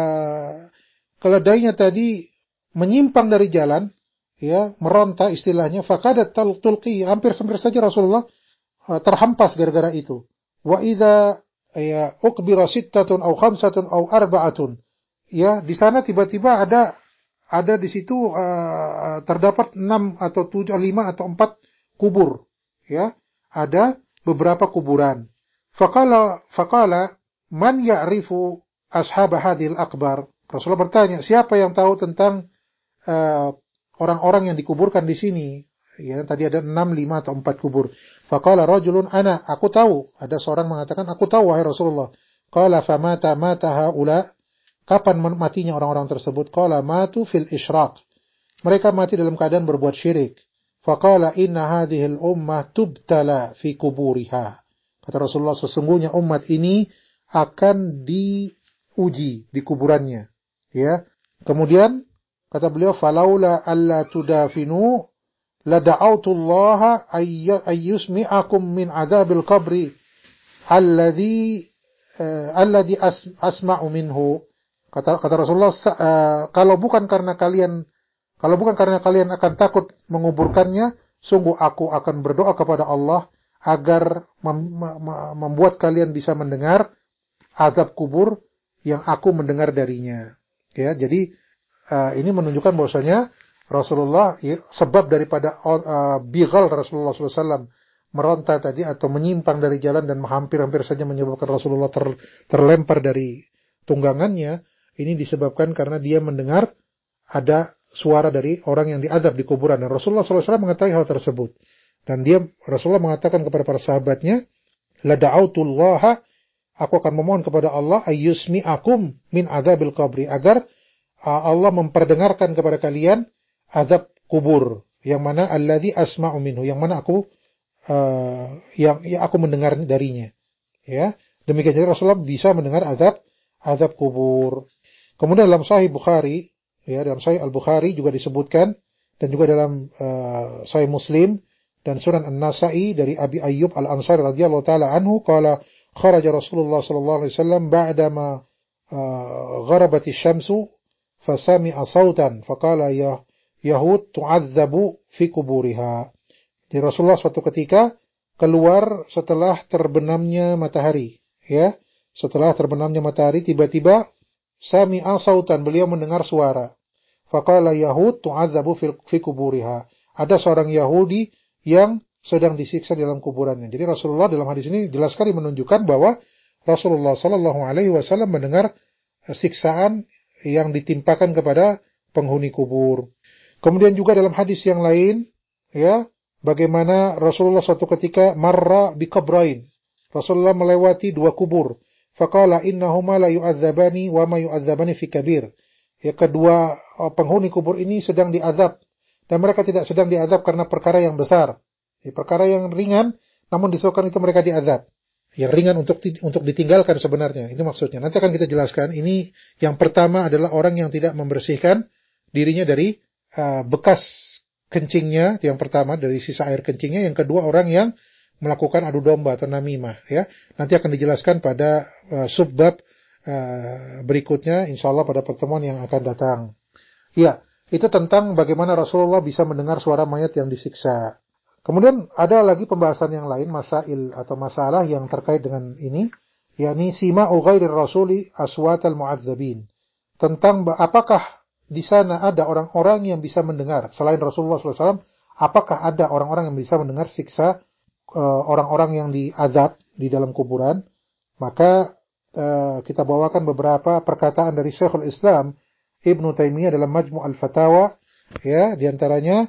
uh, keledainya tadi menyimpang dari jalan, ya, meronta istilahnya, fakadat tulqi, hampir hampir saja Rasulullah uh, terhempas gara-gara itu. Wa idza ya ukbira sittatun aw khamsatun aw arba'atun. Ya, di sana tiba-tiba ada ada di situ uh, terdapat enam atau tujuh, lima atau empat kubur, ya. Ada beberapa kuburan. Faqala faqala man ya'rifu ashab hadhil akbar. Rasulullah bertanya, siapa yang tahu tentang uh, orang-orang yang dikuburkan di sini? Ya, tadi ada enam, lima atau empat kubur. Faqala rajulun ana, aku tahu. Ada seorang mengatakan, aku tahu wahai Rasulullah. Qala famata mata haula, kapan matinya orang-orang tersebut? Qala matu fil isyraq, mereka mati dalam keadaan berbuat syirik. Faqala inna hadhil ummah tubtala fi kuburiha. Kata Rasulullah, sesungguhnya umat ini akan diuji di kuburannya. Ya. Kemudian kata beliau, falaula alla tudafinu la da'autullaha ayyusmi'akum min adzabil qabri alladhi uh, alladhi as, asma'u minhu. Kata kata Rasulullah, uh, kalau bukan karena kalian kalau bukan karena kalian akan takut menguburkannya, sungguh aku akan berdoa kepada Allah agar mem- mem- membuat kalian bisa mendengar azab kubur yang aku mendengar darinya. Ya, jadi uh, ini menunjukkan bahwasanya Rasulullah ya, sebab daripada uh, bighal Rasulullah sallallahu alaihi wasallam meronta tadi atau menyimpang dari jalan dan hampir-hampir saja menyebabkan Rasulullah ter, terlempar dari tunggangannya, ini disebabkan karena dia mendengar ada suara dari orang yang diazab di kuburan. Dan Rasulullah sallallahu alaihi wasallam mengetahui hal tersebut. Dan dia Rasulullah mengatakan kepada para sahabatnya, la da'autullaha, aku akan memohon kepada Allah ayyusmi'akum min adzabil qabri, agar Allah memperdengarkan kepada kalian azab kubur, yang mana alladzi asma'u minhu, yang mana aku uh, yang, yang aku mendengar darinya. Ya, demikian jadi Rasulullah bisa mendengar azab azab kubur. Kemudian dalam Sahih Bukhari, ya, dalam Sahih Al-Bukhari juga disebutkan, dan juga dalam uh, Sahih Muslim dan Sunan An-Nasa'i dari Abi Ayyub Al-Ansari radhiyallahu taala anhu, qala kharaja Rasulullah sallallahu alaihi wasallam ba'dama uh, gharabat asy-syamsu fasami'a sautan faqala ya Yahud tu'adzabu fi kuburiha. Jadi Rasulullah suatu ketika keluar setelah terbenamnya matahari, ya. Setelah terbenamnya matahari tiba-tiba sami'a sautan, beliau mendengar suara. Faqala Yahud tu'adzabu fi kuburiha. Ada seorang Yahudi yang sedang disiksa di dalam kuburannya. Jadi Rasulullah dalam hadis ini jelas sekali menunjukkan bahwa Rasulullah sallallahu alaihi wasallam mendengar siksaan yang ditimpakan kepada penghuni kubur. Kemudian juga dalam hadis yang lain, ya, bagaimana Rasulullah suatu ketika marra biqabrain. Rasulullah melewati dua kubur. Faqala innahuma la yu'adzabani wa ma yu'adzabani fi kabir. Ya, kedua penghuni kubur ini sedang diazab, dan mereka tidak sedang diazab karena perkara yang besar. Ya, perkara yang ringan, namun disebabkan itu mereka diazab. Yang ringan untuk untuk ditinggalkan sebenarnya. Ini maksudnya. Nanti akan kita jelaskan. Ini yang pertama adalah orang yang tidak membersihkan dirinya dari uh, bekas kencingnya. Yang pertama dari sisa air kencingnya. Yang kedua orang yang melakukan adu domba atau namimah. Ya, nanti akan dijelaskan pada uh, subbab uh, berikutnya. Insyaallah pada pertemuan yang akan datang. Ya, itu tentang bagaimana Rasulullah bisa mendengar suara mayat yang disiksa. Kemudian ada lagi pembahasan yang lain, masail atau masalah yang terkait dengan ini, yakni sima'u ghairir rasuli aswatal mu'adzabin. Tentang apakah di sana ada orang-orang yang bisa mendengar selain Rasulullah sallallahu alaihi wasallam, apakah ada orang-orang yang bisa mendengar siksa uh, orang-orang yang diazab di dalam kuburan? Maka uh, kita bawakan beberapa perkataan dari Syekhul Islam Ibnu Taimiyah dalam Majmu' al-Fatawa, ya, di antaranya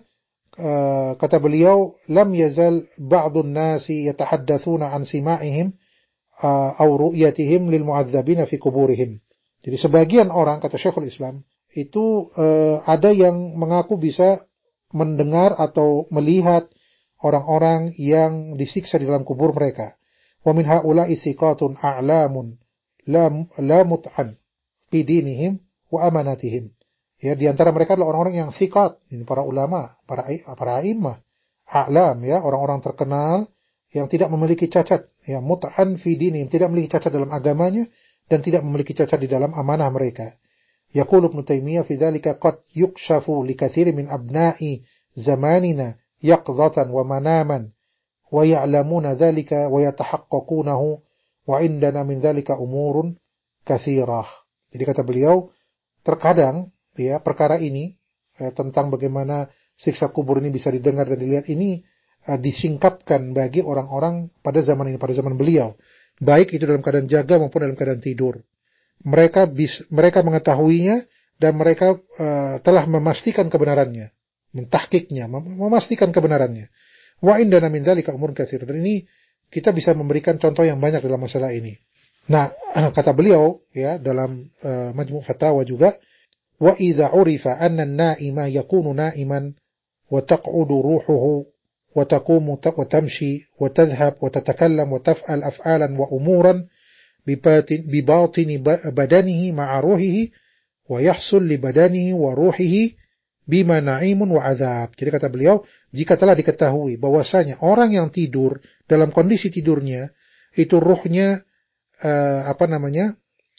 Uh, kata beliau, lam yazal ba'dun nasi yatahaddatsuna an sima'ihim uh, aw ru'yatihim lil mu'adzabina fi kuburihim. Jadi sebagian orang, kata Syekhul Islam, itu uh, ada yang mengaku bisa mendengar atau melihat orang-orang yang disiksa di dalam kubur mereka. Wa min haula'i thiqatun a'lamun la la mut'an fi dinihim wa amanatihim. Ya, di antara mereka adalah orang-orang yang thiqat, ini para ulama, para para a'immah, a'lam, ya, orang-orang terkenal yang tidak memiliki cacat, ya, mut'an fi dinihim, tidak memiliki cacat dalam agamanya dan tidak memiliki cacat di dalam amanah mereka. Yaqulu Ibnu Taimiyah fi dzalika qad yukshafu li katsirin min abna'i zamanina yaqdhatan wa manaman wa ya'lamuna dzalika wa yatahaqqaqunahu wa indana min dzalika umurun katsirah. Jadi kata beliau, terkadang ya, perkara ini eh, tentang bagaimana siksa kubur ini bisa didengar dan dilihat ini eh, disingkapkan bagi orang-orang pada zaman ini, pada zaman beliau, baik itu dalam keadaan jaga maupun dalam keadaan tidur. Mereka bis, mereka mengetahuinya dan mereka eh, telah memastikan kebenarannya, mentahkiknya, mem- memastikan kebenarannya. Wa indana min dzalika umurun katsir. Dan ini kita bisa memberikan contoh yang banyak dalam masalah ini. Nah, kata beliau, ya, dalam uh, Majmu' Fatawa juga, wa idza urifa anna an-na'ima yakunu na'iman wa taq'udu ruhuhu wa taqumu wa tamshi wa tadhhab wa tatakallam wa taf'al af'alan wa umuran bi batin bi batini badanihi ma'a ruhihi wa yahsul li badanihi wa ruhihi bima na'imun wa 'adzab. Jadi kata beliau, jika telah diketahui bahwasanya orang yang tidur dalam kondisi tidurnya itu ruhnya uh, apa namanya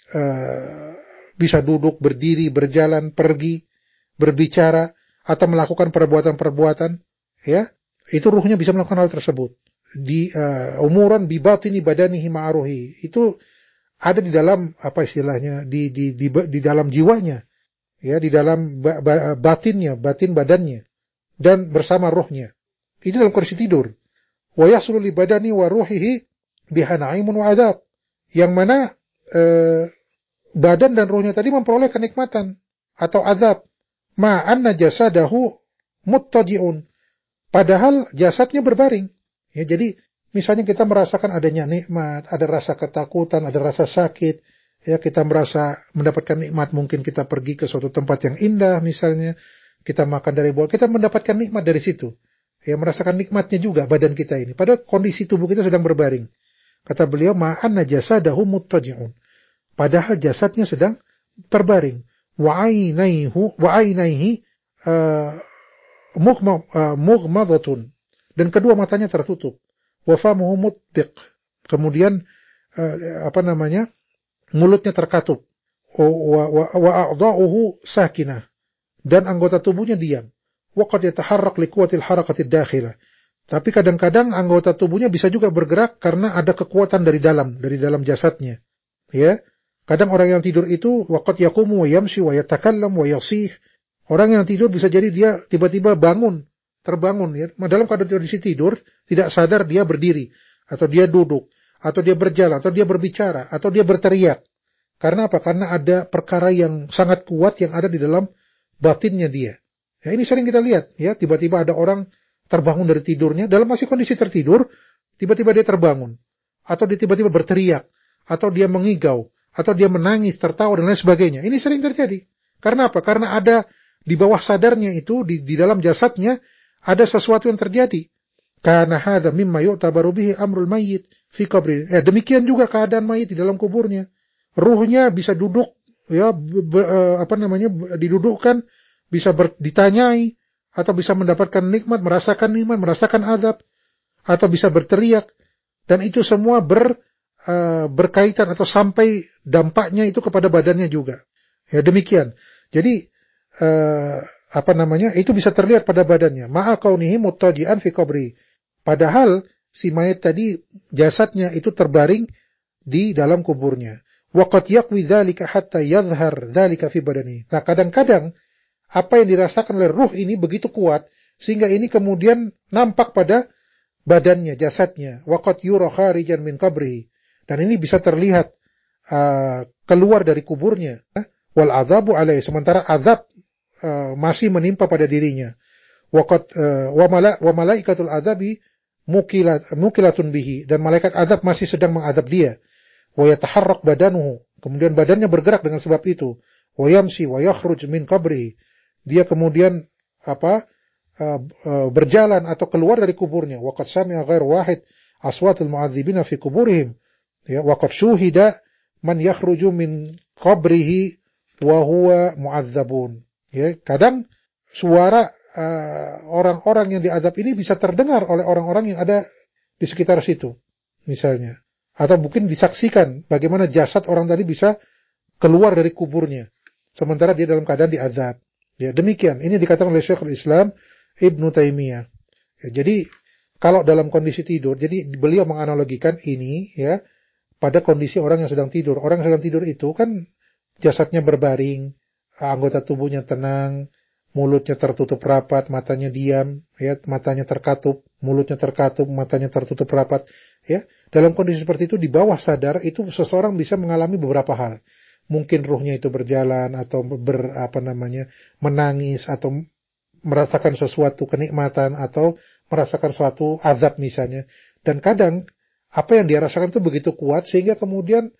uh, bisa duduk, berdiri, berjalan, pergi, berbicara, atau melakukan perbuatan-perbuatan, ya, itu ruhnya bisa melakukan hal tersebut. Di uh, umuran bi batini badanihi ma'ruhi, itu ada di dalam apa istilahnya di di di, di dalam jiwanya, ya, di dalam ba, ba, batinnya, batin badannya dan bersama rohnya. Ini dalam kondisi tidur. Wa yahsulu li badani wa ruhihi biha na'imun wa adab. Yang mana eh, badan dan ruhnya tadi memperoleh kenikmatan atau azab. Ma'anna jasadahu muttaji'un. Padahal jasadnya berbaring. Ya, jadi misalnya kita merasakan adanya nikmat, ada rasa ketakutan, ada rasa sakit, ya, kita merasa mendapatkan nikmat, mungkin kita pergi ke suatu tempat yang indah misalnya, kita makan dari bola, kita mendapatkan nikmat dari situ. Ya, merasakan nikmatnya juga badan kita ini. Padahal kondisi tubuh kita sedang berbaring. Kata beliau, ma'anna jasadahu muttaji'un. Padahal jasadnya sedang terbaring. Wa ainaihu wa ainaihi uh, mughmadatun. Dan kedua matanya tertutup. Wa famuhu mutbiq. Kemudian uh, apa namanya? Mulutnya terkatup. Wa wa wa a'dha'uhu sakinah. Dan anggota tubuhnya diam. Wa qad yataharrak li quwwatil harakatid dakhilah. Tapi kadang-kadang anggota tubuhnya bisa juga bergerak karena ada kekuatan dari dalam, dari dalam jasadnya. Ya. Kadang orang yang tidur itu waqad yaqumu wa yamshi wa yatakallam wa yasih. Orang yang tidur bisa jadi dia tiba-tiba bangun, terbangun ya. Dalam keadaan kondisi tidur, tidak sadar dia berdiri atau dia duduk atau dia berjalan atau dia berbicara atau dia berteriak. Karena apa? Karena ada perkara yang sangat kuat yang ada di dalam batinnya dia. Ya, ini sering kita lihat, ya, tiba-tiba ada orang terbangun dari tidurnya, dalam masih kondisi tertidur, tiba-tiba dia terbangun, atau dia tiba-tiba berteriak, atau dia mengigau, atau dia menangis, tertawa, dan lain sebagainya. Ini sering terjadi. Karena apa? Karena ada di bawah sadarnya itu, di, di dalam jasadnya, ada sesuatu yang terjadi. Karena hadza mimma yu'tabaru bihi amrul mayyit fi qabri. Eh, demikian juga keadaan mayit di dalam kuburnya. Ruhnya bisa duduk, ya, be, be, apa namanya, didudukkan, bisa ber, ditanyai, atau bisa mendapatkan nikmat, merasakan nikmat, merasakan azab, atau bisa berteriak, dan itu semua ber, uh, berkaitan atau sampai dampaknya itu kepada badannya juga. Ya, demikian. Jadi uh, apa namanya? Itu bisa terlihat pada badannya. Ma'a kaunihi muttaji'an fi qabri. Padahal si mayat tadi jasadnya itu terbaring di dalam kuburnya. Wa qad yaqwi dzalika hatta yadhhar dzalika fi badani. Nah, kadang-kadang apa yang dirasakan oleh ruh ini begitu kuat sehingga ini kemudian nampak pada badannya, jasadnya. Waqad yura kharijan min qabrihi. Dan ini bisa terlihat uh, keluar dari kuburnya. Wal adzabu alaihi, sementara azab uh, masih menimpa pada dirinya. Waqad uh, wa mala wa malaikatul adzabi mukilat mukilatun bihi, dan malaikat azab masih sedang mengadab dia. Wa yataharrak badanuhu, kemudian badannya bergerak dengan sebab itu. Wa yamshi wa yakhruj min qabrihi, dia kemudian apa uh, uh, berjalan atau keluar dari kuburnya. Waqad sami'a ghair wahid aswatul mu'adzibina fi kuburihim, ya, waqad syuhida man yakhruju min qabrihi wa huwa mu'adzabun. Ya, kadang suara uh, orang-orang yang diazab ini bisa terdengar oleh orang-orang yang ada di sekitar situ misalnya, atau mungkin disaksikan bagaimana jasad orang tadi bisa keluar dari kuburnya sementara dia dalam keadaan diazab. Ya, demikian. Ini dikatakan oleh Syekhul Islam Ibnu Taimiyah. Ya, jadi kalau dalam kondisi tidur, jadi beliau menganalogikan ini ya pada kondisi orang yang sedang tidur. Orang yang sedang tidur itu kan jasadnya berbaring, anggota tubuhnya tenang, mulutnya tertutup rapat, matanya diam, ya, matanya terkatup, mulutnya terkatup, matanya tertutup rapat, ya. Dalam kondisi seperti itu di bawah sadar itu seseorang bisa mengalami beberapa hal. Mungkin ruhnya itu berjalan atau ber, apa namanya, menangis atau merasakan sesuatu kenikmatan atau merasakan suatu azab misalnya. Dan kadang apa yang dia rasakan itu begitu kuat sehingga kemudian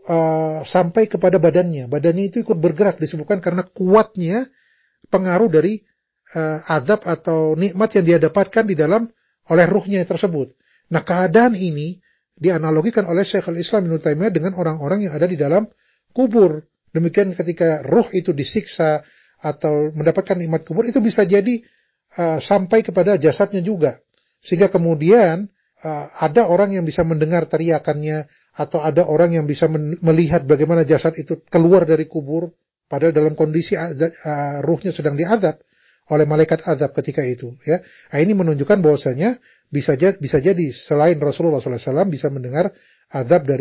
uh, sampai kepada badannya. Badannya itu ikut bergerak disebabkan karena kuatnya pengaruh dari uh, azab atau nikmat yang dia dapatkan di dalam oleh ruhnya tersebut. Nah, keadaan ini dianalogikan oleh Syekhul Islam Ibnu Taimiyah dengan orang-orang yang ada di dalam kubur. Demikian ketika ruh itu disiksa atau mendapatkan nikmat kubur, itu bisa jadi uh, sampai kepada jasadnya juga. Sehingga kemudian uh, ada orang yang bisa mendengar teriakannya, atau ada orang yang bisa men- melihat bagaimana jasad itu keluar dari kubur, padahal dalam kondisi uh, uh, ruhnya sedang diazab oleh malaikat azab ketika itu. Ya, nah, ini menunjukkan bahwasanya bisa jadi, bisa jadi selain Rasulullah shallallahu alaihi wasallam bisa mendengar azab dari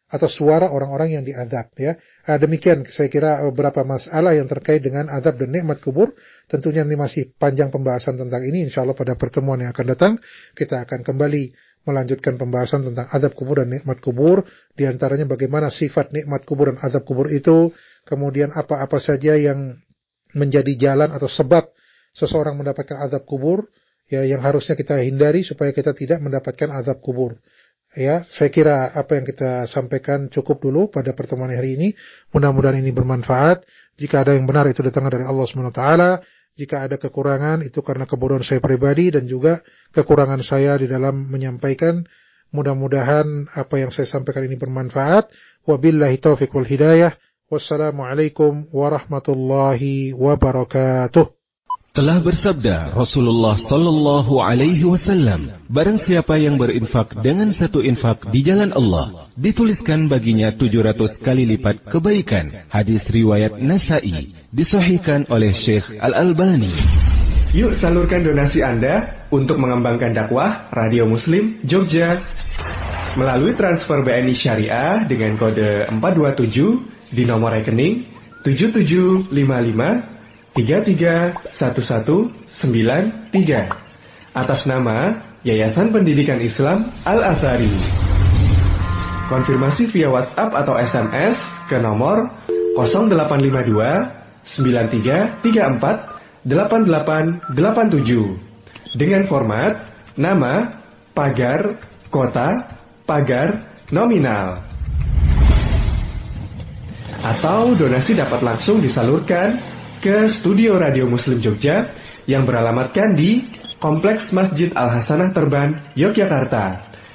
atau suara orang-orang yang diazab, ya. Nah, demikian saya kira beberapa masalah yang terkait dengan azab dan nikmat kubur. Tentunya ini masih panjang pembahasan tentang ini. Insyaallah pada pertemuan yang akan datang kita akan kembali melanjutkan pembahasan tentang azab kubur dan nikmat kubur. Di antaranya bagaimana sifat nikmat kubur dan azab kubur itu, kemudian apa-apa saja yang menjadi jalan atau sebab seseorang mendapatkan azab kubur, ya, yang harusnya kita hindari supaya kita tidak mendapatkan azab kubur. Ya, saya kira apa yang kita sampaikan cukup dulu pada pertemuan hari ini. Mudah-mudahan ini bermanfaat. Jika ada yang benar itu datangnya dari Allah subhanahu wa taala. Jika ada kekurangan itu karena kebodohan saya pribadi dan juga kekurangan saya di dalam menyampaikan. Mudah-mudahan apa yang saya sampaikan ini bermanfaat. Wabillahi taufiq wal hidayah. Wassalamualaikum warahmatullahi wabarakatuh. Telah bersabda Rasulullah sallallahu alaihi wasallam, barang siapa yang berinfak dengan satu infak di jalan Allah, dituliskan baginya tujuh ratus kali lipat kebaikan. Hadis riwayat Nasa'i, disahihkan oleh Syekh Al-Albani. Yuk salurkan donasi Anda untuk mengembangkan dakwah Radio Muslim Jogja melalui transfer B N I Syariah dengan kode empat dua tujuh di nomor rekening tujuh tujuh lima lima tiga tiga satu satu sembilan tiga atas nama Yayasan Pendidikan Islam Al-Azhari. Konfirmasi via WhatsApp atau S M S ke nomor nol delapan lima dua sembilan tiga tiga empat delapan delapan delapan tujuh dengan format nama, pagar, kota, pagar, nominal. Atau donasi dapat langsung disalurkan ke Studio Radio Muslim Jogja yang beralamatkan di Kompleks Masjid Al-Hasanah Terban, Yogyakarta.